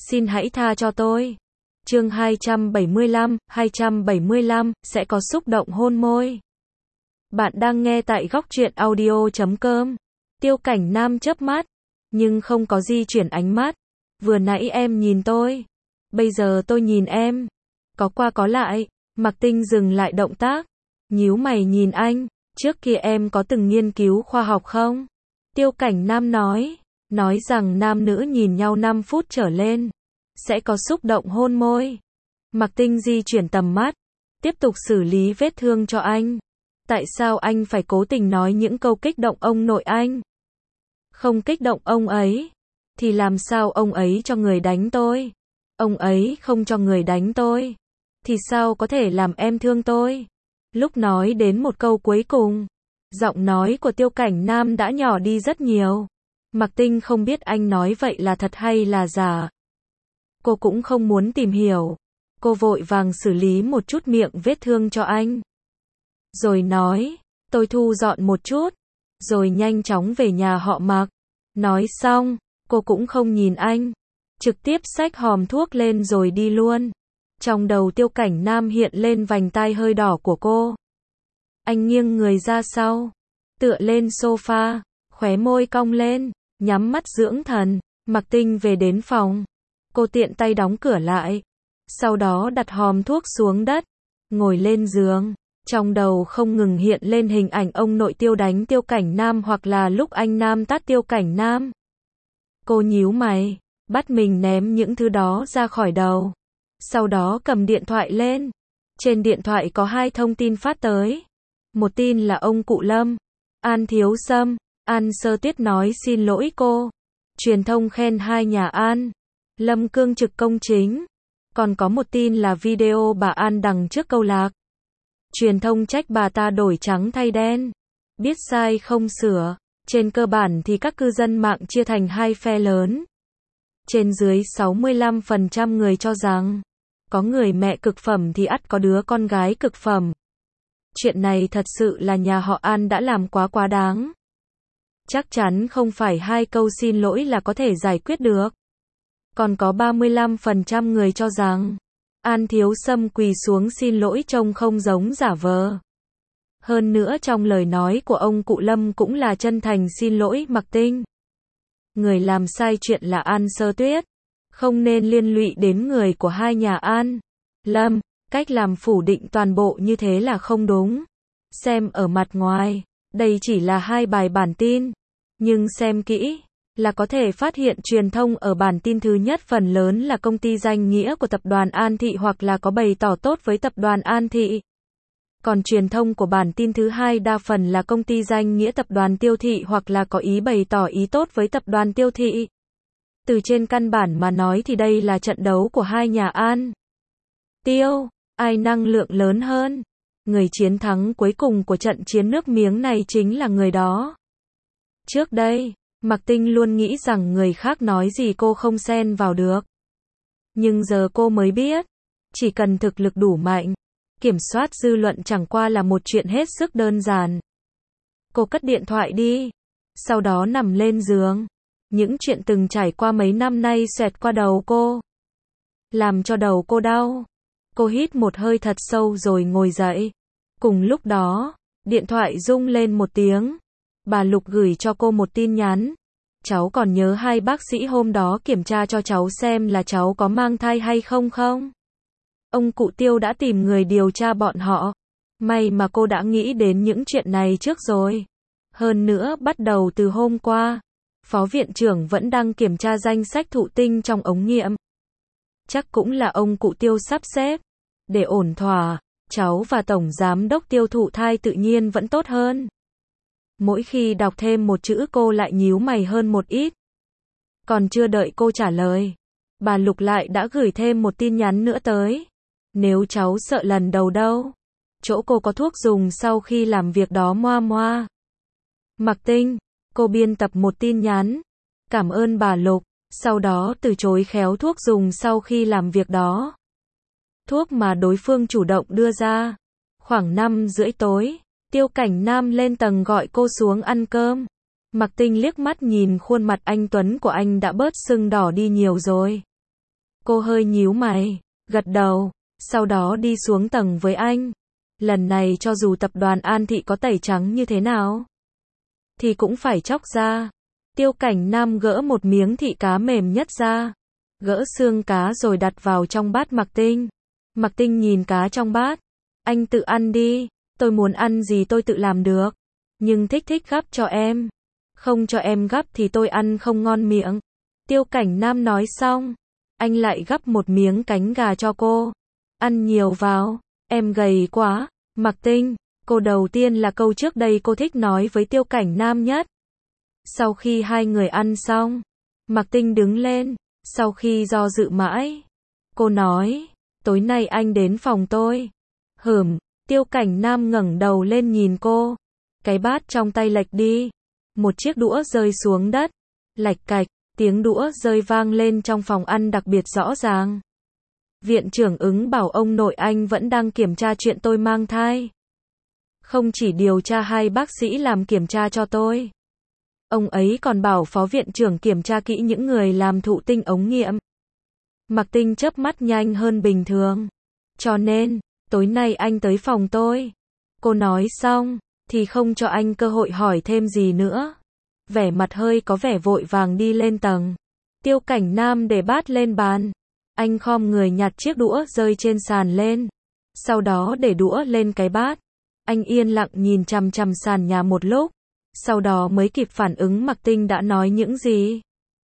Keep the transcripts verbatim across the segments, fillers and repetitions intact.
xin hãy tha cho tôi. Chương hai trăm bảy mươi lăm, hai trăm bảy mươi lăm, sẽ có xúc động hôn môi. Bạn đang nghe tại góc truyện audio chấm com. Tiêu Cảnh Nam chớp mắt, nhưng không có di chuyển ánh mắt. Vừa nãy em nhìn tôi, bây giờ tôi nhìn em. Có qua có lại, Mạc Tinh dừng lại động tác, nhíu mày nhìn anh, trước kia em có từng nghiên cứu khoa học không? Tiêu Cảnh Nam nói, nói rằng nam nữ nhìn nhau năm phút trở lên, sẽ có xúc động hôn môi. Mạc Tinh di chuyển tầm mắt, tiếp tục xử lý vết thương cho anh. Tại sao anh phải cố tình nói những câu kích động ông nội anh? Không kích động ông ấy, thì làm sao ông ấy cho người đánh tôi? Ông ấy không cho người đánh tôi, thì sao có thể làm em thương tôi? Lúc nói đến một câu cuối cùng, giọng nói của Tiêu Cảnh Nam đã nhỏ đi rất nhiều. Mạc Tinh không biết anh nói vậy là thật hay là giả. Cô cũng không muốn tìm hiểu. Cô vội vàng xử lý một chút miệng vết thương cho anh. Rồi nói, tôi thu dọn một chút, rồi nhanh chóng về nhà họ Mạc. Nói xong, cô cũng không nhìn anh, trực tiếp xách hòm thuốc lên rồi đi luôn. Trong đầu Tiêu Cảnh Nam hiện lên vành tai hơi đỏ của cô. Anh nghiêng người ra sau, tựa lên sofa, khóe môi cong lên, nhắm mắt dưỡng thần. Mạc Tinh về đến phòng, cô tiện tay đóng cửa lại, sau đó đặt hòm thuốc xuống đất, ngồi lên giường. Trong đầu không ngừng hiện lên hình ảnh ông nội Tiêu đánh Tiêu Cảnh Nam hoặc là lúc anh Nam tát Tiêu Cảnh Nam. Cô nhíu mày, bắt mình ném những thứ đó ra khỏi đầu. Sau đó cầm điện thoại lên. Trên điện thoại có hai thông tin phát tới. Một tin là ông cụ Lâm, An Thiếu Sâm, An Sơ Tuyết nói xin lỗi cô. Truyền thông khen hai nhà An, Lâm cương trực công chính. Còn có một tin là video bà An đăng trước câu lạc. Truyền thông trách bà ta đổi trắng thay đen, biết sai không sửa. Trên cơ bản thì các cư dân mạng chia thành hai phe lớn. Trên dưới sáu mươi lăm phần trăm người cho rằng, có người mẹ cực phẩm thì ắt có đứa con gái cực phẩm. Chuyện này thật sự là nhà họ An đã làm quá quá đáng. Chắc chắn không phải hai câu xin lỗi là có thể giải quyết được. Còn có ba mươi lăm phần trăm người cho rằng, An Thiếu Sâm quỳ xuống xin lỗi trông không giống giả vờ. Hơn nữa trong lời nói của ông cụ Lâm cũng là chân thành xin lỗi Mạc Tinh. Người làm sai chuyện là An Sơ Tuyết, không nên liên lụy đến người của hai nhà An, Lâm. Cách làm phủ định toàn bộ như thế là không đúng. Xem ở mặt ngoài, đây chỉ là hai bài bản tin, nhưng xem kỹ là có thể phát hiện truyền thông ở bản tin thứ nhất phần lớn là công ty danh nghĩa của tập đoàn An Thị hoặc là có bày tỏ tốt với tập đoàn An Thị. Còn truyền thông của bản tin thứ hai đa phần là công ty danh nghĩa tập đoàn Tiêu Thị hoặc là có ý bày tỏ ý tốt với tập đoàn Tiêu Thị. Từ trên căn bản mà nói thì đây là trận đấu của hai nhà An, Tiêu, ai năng lượng lớn hơn. Người chiến thắng cuối cùng của trận chiến nước miếng này chính là người đó. Trước đây, Mạc Tinh luôn nghĩ rằng người khác nói gì cô không xen vào được. Nhưng giờ cô mới biết, chỉ cần thực lực đủ mạnh, kiểm soát dư luận chẳng qua là một chuyện hết sức đơn giản. Cô cất điện thoại đi, sau đó nằm lên giường. Những chuyện từng trải qua mấy năm nay xoẹt qua đầu cô, làm cho đầu cô đau. Cô hít một hơi thật sâu rồi ngồi dậy. Cùng lúc đó, điện thoại rung lên một tiếng. Bà Lục gửi cho cô một tin nhắn. Cháu còn nhớ hai bác sĩ hôm đó kiểm tra cho cháu xem là cháu có mang thai hay không không? Ông cụ Tiêu đã tìm người điều tra bọn họ. May mà cô đã nghĩ đến những chuyện này trước rồi. Hơn nữa bắt đầu từ hôm qua, Phó Viện trưởng vẫn đang kiểm tra danh sách thụ tinh trong ống nghiệm. Chắc cũng là ông cụ Tiêu sắp xếp. Để ổn thỏa, cháu và Tổng Giám đốc Tiêu thụ thai tự nhiên vẫn tốt hơn. Mỗi khi đọc thêm một chữ cô lại nhíu mày hơn một ít. Còn chưa đợi cô trả lời, bà Lục lại đã gửi thêm một tin nhắn nữa tới. Nếu cháu sợ lần đầu đâu, chỗ cô có thuốc dùng sau khi làm việc đó moa moa. Mạc Tinh, cô biên tập một tin nhắn. Cảm ơn bà Lục, sau đó từ chối khéo thuốc dùng sau khi làm việc đó. Thuốc mà đối phương chủ động đưa ra. Khoảng năm rưỡi tối, Tiêu Cảnh Nam lên tầng gọi cô xuống ăn cơm. Mạc Tinh liếc mắt nhìn khuôn mặt anh tuấn của anh đã bớt sưng đỏ đi nhiều rồi. Cô hơi nhíu mày, gật đầu, sau đó đi xuống tầng với anh. Lần này cho dù tập đoàn An Thị có tẩy trắng như thế nào, thì cũng phải chóc ra. Tiêu Cảnh Nam gỡ một miếng thịt cá mềm nhất ra, gỡ xương cá rồi đặt vào trong bát Mạc Tinh. Mạc Tinh nhìn cá trong bát, anh tự ăn đi, tôi muốn ăn gì tôi tự làm được, nhưng thích thích gắp cho em, không cho em gắp thì tôi ăn không ngon miệng. Tiêu Cảnh Nam nói xong, anh lại gắp một miếng cánh gà cho cô, ăn nhiều vào, em gầy quá. Mạc Tinh, cô đầu tiên là câu trước đây cô thích nói với Tiêu Cảnh Nam nhất. Sau khi hai người ăn xong, Mạc Tinh đứng lên, sau khi do dự mãi, cô nói, tối nay anh đến phòng tôi. Hửm, Tiêu Cảnh Nam ngẩng đầu lên nhìn cô, cái bát trong tay lệch đi, một chiếc đũa rơi xuống đất, lạch cạch, tiếng đũa rơi vang lên trong phòng ăn đặc biệt rõ ràng. Viện trưởng ứng bảo ông nội anh vẫn đang kiểm tra chuyện tôi mang thai. Không chỉ điều tra hai bác sĩ làm kiểm tra cho tôi, ông ấy còn bảo phó viện trưởng kiểm tra kỹ những người làm thụ tinh ống nghiệm. Mạc Tinh chớp mắt nhanh hơn bình thường. Cho nên, tối nay anh tới phòng tôi. Cô nói xong, thì không cho anh cơ hội hỏi thêm gì nữa. Vẻ mặt hơi có vẻ vội vàng đi lên tầng. Tiêu Cảnh Nam để bát lên bàn. Anh khom người nhặt chiếc đũa rơi trên sàn lên. Sau đó để đũa lên cái bát. Anh yên lặng nhìn chằm chằm sàn nhà một lúc. Sau đó mới kịp phản ứng Mạc Tinh đã nói những gì.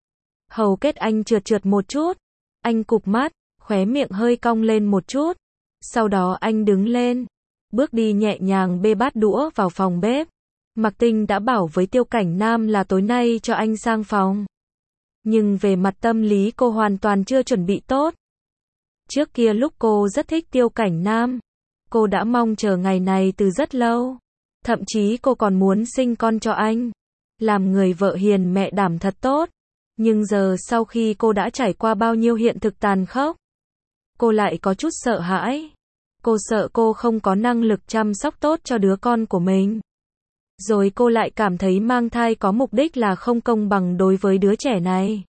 Hầu kết anh trượt trượt một chút. Anh cụp mắt, khóe miệng hơi cong lên một chút. Sau đó anh đứng lên, bước đi nhẹ nhàng bê bát đũa vào phòng bếp. Mạc Tinh đã bảo với Tiêu Cảnh Nam là tối nay cho anh sang phòng. Nhưng về mặt tâm lý cô hoàn toàn chưa chuẩn bị tốt. Trước kia lúc cô rất thích Tiêu Cảnh Nam, cô đã mong chờ ngày này từ rất lâu. Thậm chí cô còn muốn sinh con cho anh. Làm người vợ hiền mẹ đảm thật tốt. Nhưng giờ sau khi cô đã trải qua bao nhiêu hiện thực tàn khốc, cô lại có chút sợ hãi. Cô sợ cô không có năng lực chăm sóc tốt cho đứa con của mình. Rồi cô lại cảm thấy mang thai có mục đích là không công bằng đối với đứa trẻ này.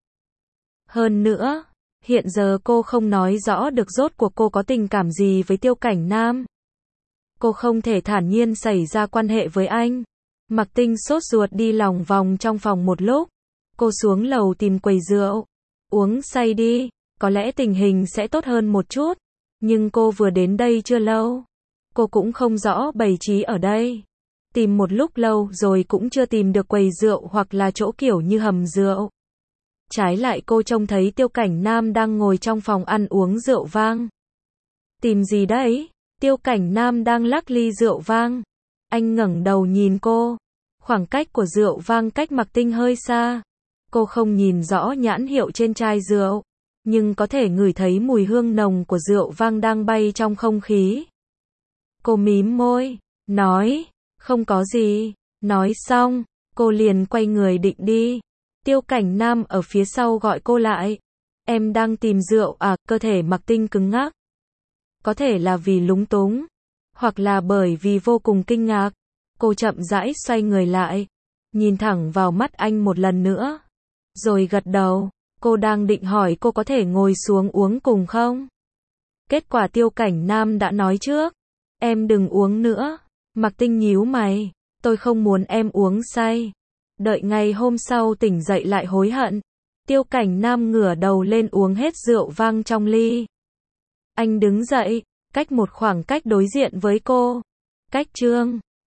Hơn nữa, hiện giờ cô không nói rõ được rốt cuộc cô có tình cảm gì với Tiêu Cảnh Nam. Cô không thể thản nhiên xảy ra quan hệ với anh. Mạc Tinh sốt ruột đi lòng vòng trong phòng một lúc. Cô xuống lầu tìm quầy rượu. Uống say đi, có lẽ tình hình sẽ tốt hơn một chút. Nhưng cô vừa đến đây chưa lâu. Cô cũng không rõ bày trí ở đây. Tìm một lúc lâu rồi cũng chưa tìm được quầy rượu hoặc là chỗ kiểu như hầm rượu. Trái lại cô trông thấy Tiêu Cảnh Nam đang ngồi trong phòng ăn uống rượu vang. Tìm gì đấy? Tiêu Cảnh Nam đang lắc ly rượu vang. Anh ngẩng đầu nhìn cô. Khoảng cách của rượu vang cách Mạc Tinh hơi xa. Cô không nhìn rõ nhãn hiệu trên chai rượu, nhưng có thể ngửi thấy mùi hương nồng của rượu vang đang bay trong không khí. Cô mím môi, nói, không có gì. Nói xong, cô liền quay người định đi. Tiêu Cảnh Nam ở phía sau gọi cô lại. Em đang tìm rượu à? Cơ thể Mạc Tinh cứng ngắc. Có thể là vì lúng túng, hoặc là bởi vì vô cùng kinh ngạc. Cô chậm rãi xoay người lại, nhìn thẳng vào mắt anh một lần nữa, rồi gật đầu. Cô đang định hỏi cô có thể ngồi xuống uống cùng không? Kết quả Tiêu Cảnh Nam đã nói trước, em đừng uống nữa. Mạc Tinh nhíu mày, tôi không muốn em uống say. Đợi ngày hôm sau tỉnh dậy lại hối hận. Tiêu Cảnh Nam ngửa đầu lên uống hết rượu vang trong ly. Anh đứng dậy, cách một khoảng cách đối diện với cô. Cách chương